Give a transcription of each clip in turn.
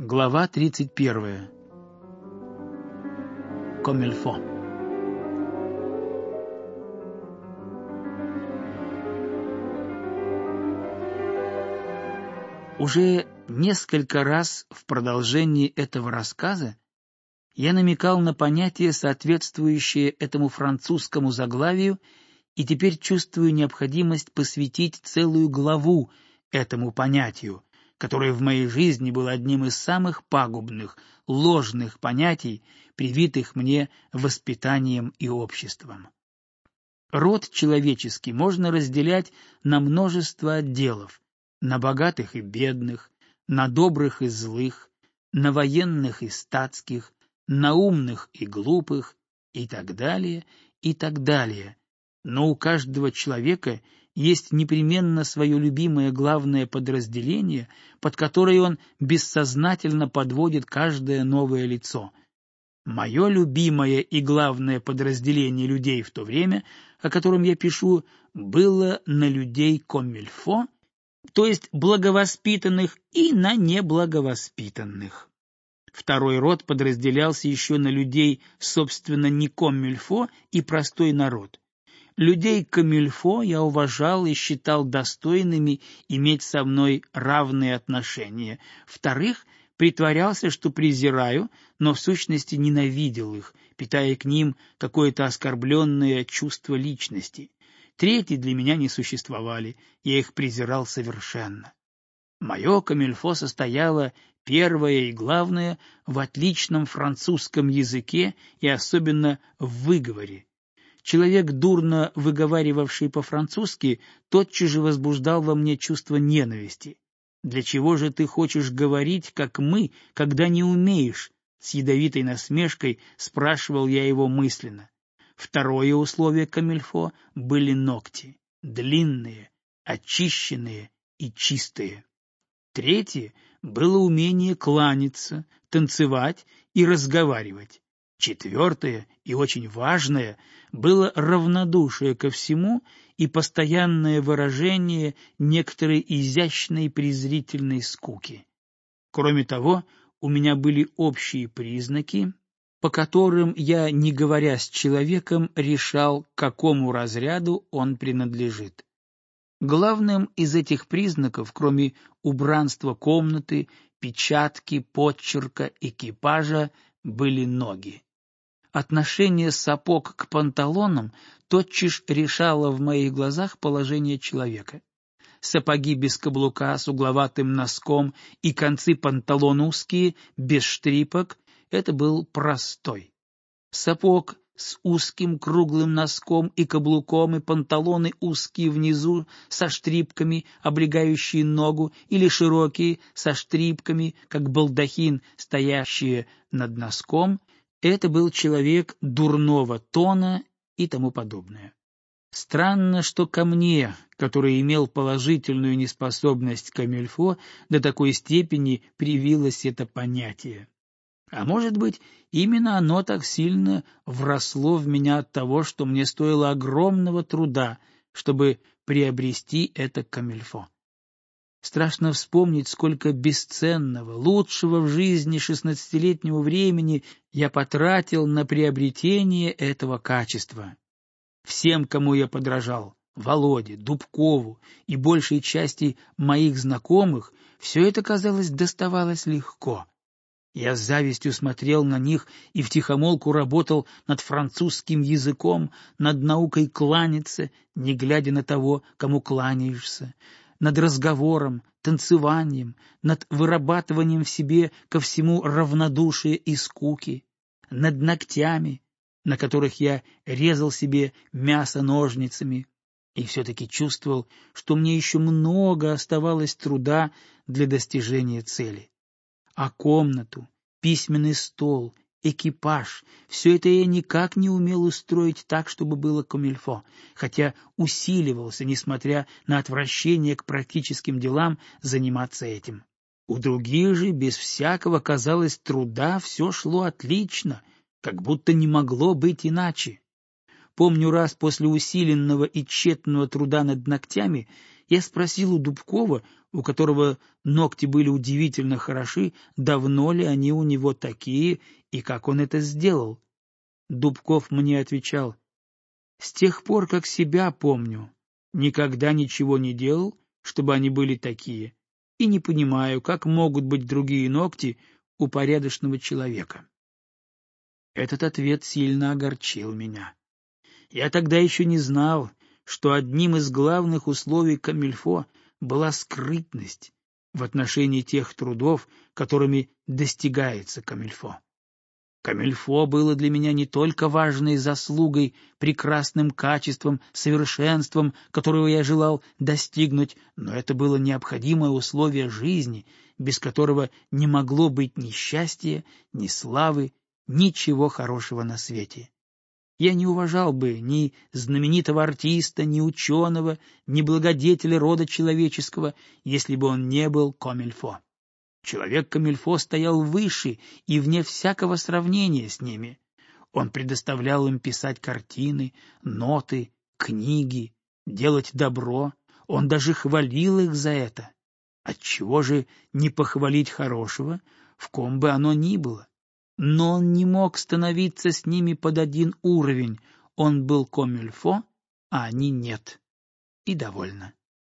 Глава 31. Комильфо. Уже несколько раз в продолжении этого рассказа я намекал на понятие, соответствующее этому французскому заглавию, и теперь чувствую необходимость посвятить целую главу этому понятию, которое в моей жизни было одним из самых пагубных, ложных понятий, привитых мне воспитанием и обществом. Род человеческий можно разделять на множество отделов: на богатых и бедных, на добрых и злых, на военных и статских, на умных и глупых, и так далее, и так далее. Но у каждого человека есть непременно свое любимое главное подразделение, под которое он бессознательно подводит каждое новое лицо. Мое любимое и главное подразделение людей в то время, о котором я пишу, было на людей комильфо, то есть благовоспитанных, и на неблаговоспитанных. Второй род подразделялся еще на людей, собственно, не комильфо и простой народ. Людей комильфо я уважал и считал достойными иметь со мной равные отношения. Вторых притворялся, что презираю, но в сущности ненавидел их, питая к ним какое-то оскорбленное чувство личности. Третьи для меня не существовали, я их презирал совершенно. Мое комильфо состояло, первое и главное, в отличном французском языке и особенно в выговоре. Человек, дурно выговаривавший по-французски, тотчас же возбуждал во мне чувство ненависти. «Для чего же ты хочешь говорить, как мы, когда не умеешь?» С ядовитой насмешкой спрашивал я его мысленно. Второе условие комильфо были ногти, длинные, очищенные и чистые. Третье было умение кланяться, танцевать и разговаривать. Четвертое и очень важное было равнодушие ко всему и постоянное выражение некоторой изящной презрительной скуки. Кроме того, у меня были общие признаки, по которым я, не говоря с человеком, решал, к какому разряду он принадлежит. Главным из этих признаков, кроме убранства комнаты, печатки, подчерка, экипажа, были ноги. Отношение сапог к панталонам тотчас решало в моих глазах положение человека. Сапоги без каблука с угловатым носком и концы панталон узкие, без штрипок — это был простой. Сапог с узким круглым носком и каблуком, и панталоны узкие внизу со штрипками, облегающие ногу, или широкие со штрипками, как балдахин, стоящие над носком — это был человек дурного тона и тому подобное. Странно, что ко мне, который имел положительную неспособность к комильфо, до такой степени привилось это понятие. А может быть, именно оно так сильно вросло в меня от того, что мне стоило огромного труда, чтобы приобрести это комильфо. Страшно вспомнить, сколько бесценного, лучшего в жизни 16-летнего времени я потратил на приобретение этого качества. Всем, кому я подражал, Володе, Дубкову и большей части моих знакомых, все это, казалось, доставалось легко. Я с завистью смотрел на них и втихомолку работал над французским языком, над наукой кланяться, не глядя на того, кому кланяешься, над разговором, танцеванием, над вырабатыванием в себе ко всему равнодушия и скуки, над ногтями, на которых я резал себе мясо ножницами, и все-таки чувствовал, что мне еще много оставалось труда для достижения цели. А комнату, письменный стол, экипаж — все это я никак не умел устроить так, чтобы было комильфо, хотя усиливался, несмотря на отвращение к практическим делам, заниматься этим. У других же, без всякого, казалось, труда все шло отлично, как будто не могло быть иначе. Помню, раз после усиленного и тщетного труда над ногтями Я спросил у Дубкова, у которого ногти были удивительно хороши, давно ли они у него такие и как он это сделал. Дубков мне отвечал: «С тех пор, как себя помню, никогда ничего не делал, чтобы они были такие, и не понимаю, как могут быть другие ногти у порядочного человека». Этот ответ сильно огорчил меня. Я тогда еще не знал, что одним из главных условий камильфо была скрытность в отношении тех трудов, которыми достигается камильфо. Камильфо было для меня не только важной заслугой, прекрасным качеством, совершенством, которого я желал достигнуть, но это было необходимое условие жизни, без которого не могло быть ни счастья, ни славы, ничего хорошего на свете. Я не уважал бы ни знаменитого артиста, ни ученого, ни благодетеля рода человеческого, если бы он не был комильфо. Человек камильфо стоял выше и вне всякого сравнения с ними. Он предоставлял им писать картины, ноты, книги, делать добро, он даже хвалил их за это. Отчего же не похвалить хорошего, в ком бы оно ни было? Но он не мог становиться с ними под один уровень, он был комильфо, а они нет. И довольно.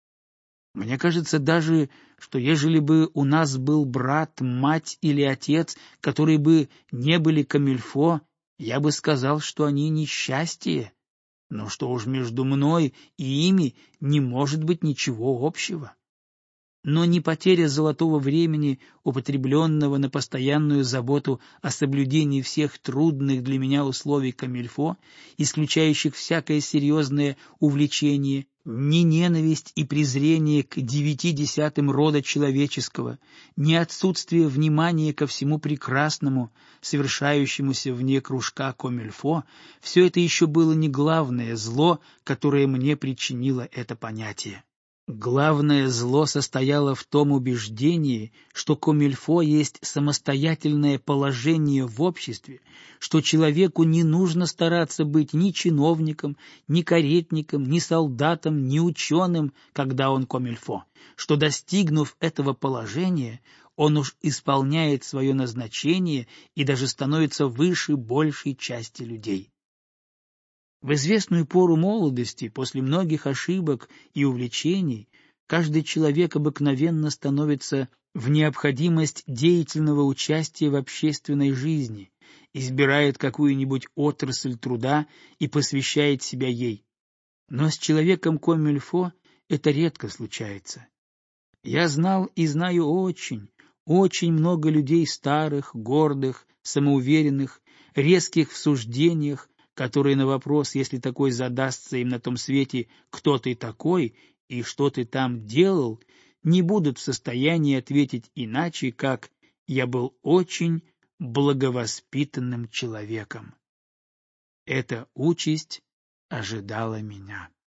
Мне кажется даже, что ежели бы у нас был брат, мать или отец, которые бы не были камильфо, я бы сказал, что они несчастье, но что уж между мной и ими не может быть ничего общего. Но не потеря золотого времени, употребленного на постоянную заботу о соблюдении всех трудных для меня условий камильфо, исключающих всякое серьезное увлечение, ни ненависть и презрение к 9/10 рода человеческого, ни отсутствие внимания ко всему прекрасному, совершающемуся вне кружка комильфо, все это еще было не главное зло, которое мне причинило это понятие. Главное зло состояло в том убеждении, что комильфо есть самостоятельное положение в обществе, что человеку не нужно стараться быть ни чиновником, ни каретником, ни солдатом, ни ученым, когда он комильфо, что, достигнув этого положения, он уж исполняет свое назначение и даже становится выше большей части людей. В известную пору молодости, после многих ошибок и увлечений, каждый человек обыкновенно становится в необходимость деятельного участия в общественной жизни, избирает какую-нибудь отрасль труда и посвящает себя ей. Но с человеком комильфо это редко случается. Я знал и знаю очень, очень много людей старых, гордых, самоуверенных, резких в суждениях, которые на вопрос, если такой задастся им на том свете, кто ты такой и что ты там делал, не будут в состоянии ответить иначе, как «я был очень благовоспитанным человеком». Эта участь ожидала меня.